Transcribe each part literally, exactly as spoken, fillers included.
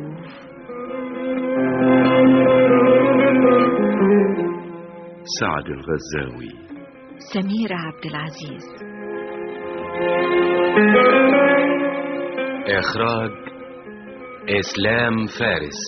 فيلسوف. سعد الغزاوي. سميرة عبد العزيز. إخراج إسلام فارس.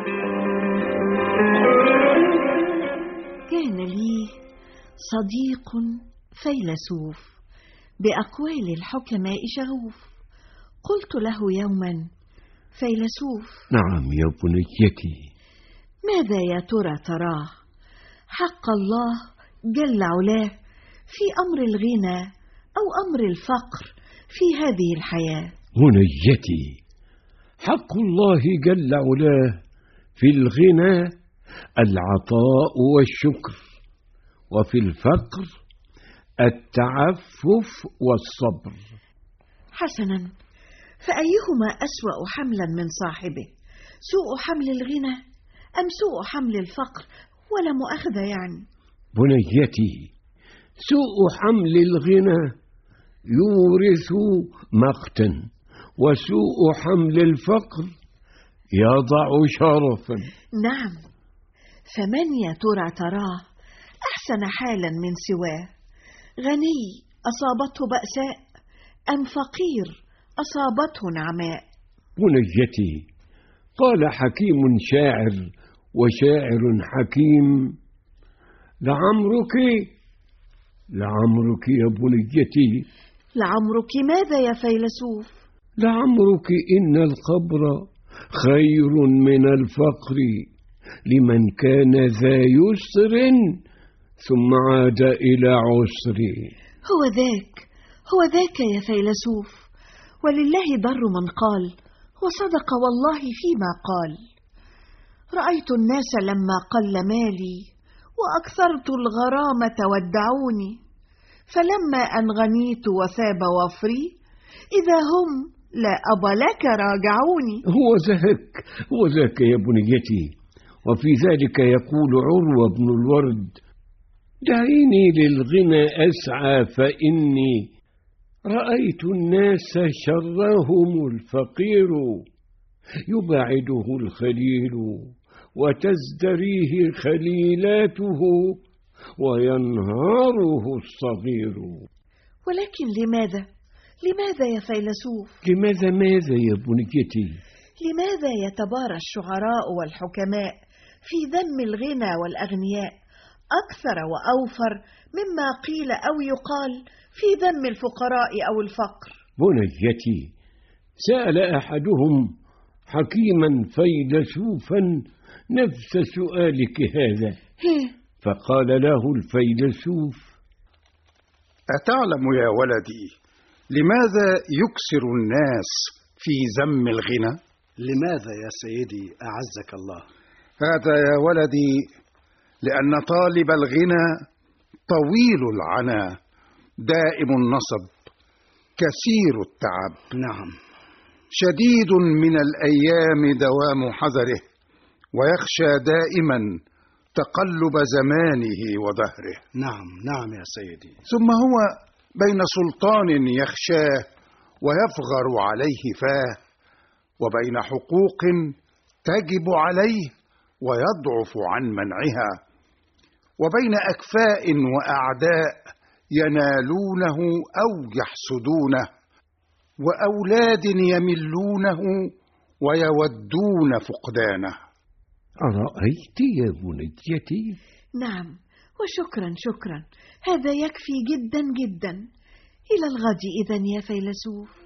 كان لي صديق فيلسوف بأقوال الحكماء شغوف. قلت له يوما: فيلسوف. نعم يا بنيتي. ماذا يا ترى تراه حق الله جل علاه في أمر الغنى أو أمر الفقر في هذه الحياة؟ بنيتي، حق الله جل علاه في الغنى العطاء والشكر، وفي الفقر التعفف والصبر. حسنا، فأيهما أسوأ حملا من صاحبه؟ سوء حمل الغنى أم سوء حمل الفقر؟ ولا مؤاخذة يعني. بنيتي، سوء حمل الغنى يورث مقتا، وسوء حمل الفقر يضع شرفا. نعم، فمن يا ترى تراه أحسن حالا من سواه؟ غني أصابته بأساء أم فقير أصابته نعماء؟ بنيتي، قال حكيم شاعر وشاعر حكيم: لعمرك لعمرك يا بنيتي. لعمرك ماذا يا فيلسوف؟ لعمرك إن القبر خير من الفقر لمن كان ذا يسر ثم عاد إلى عسر. هو ذاك هو ذاك يا فيلسوف، ولله در من قال، وصدق والله فيما قال. رأيت الناس لما قل مالي وأكثرت الغرامة ودعوني، فلما أن غنيت وثاب وفري إذا هم لا أبا لك راجعوني. هو ذاك هو ذاك يا بنيتي. وفي ذلك يقول عروة بن الورد: دعيني للغنى أسعى فإني رأيت الناس شرهم الفقير يباعده الخليل وتزدريه خليلاته وينهاره الصغير. ولكن لماذا لماذا يا فيلسوف؟ لماذا ماذا يا بنيتي؟ لماذا يتبارى الشعراء والحكماء في ذم الغنى والأغنياء أكثر وأوفر مما قيل أو يقال في ذم الفقراء أو الفقر؟ بنيتي، سأل أحدهم حكيما فيلسوفا نفس سؤالك هذا، فقال له الفيلسوف: أتعلم يا ولدي لماذا يكثر الناس في ذم الغنى؟ لماذا يا سيدي أعزك الله؟ هذا يا ولدي لأن طالب الغنى طويل العنى دائم النصب كثير التعب. نعم. شديد من الأيام دوام حذره، ويخشى دائما تقلب زمانه ودهره. نعم نعم يا سيدي. ثم هو بين سلطان يخشاه ويفغر عليه فاه، وبين حقوق تجب عليه ويضعف عن منعها، وبين أكفاء وأعداء ينالونه أو يحسدونه، وأولاد يملونه ويودون فقدانه. أرأيت يا بنيتي؟ نعم، وشكرا شكرا، هذا يكفي جدا جدا. إلى الغد إذن يا فيلسوف.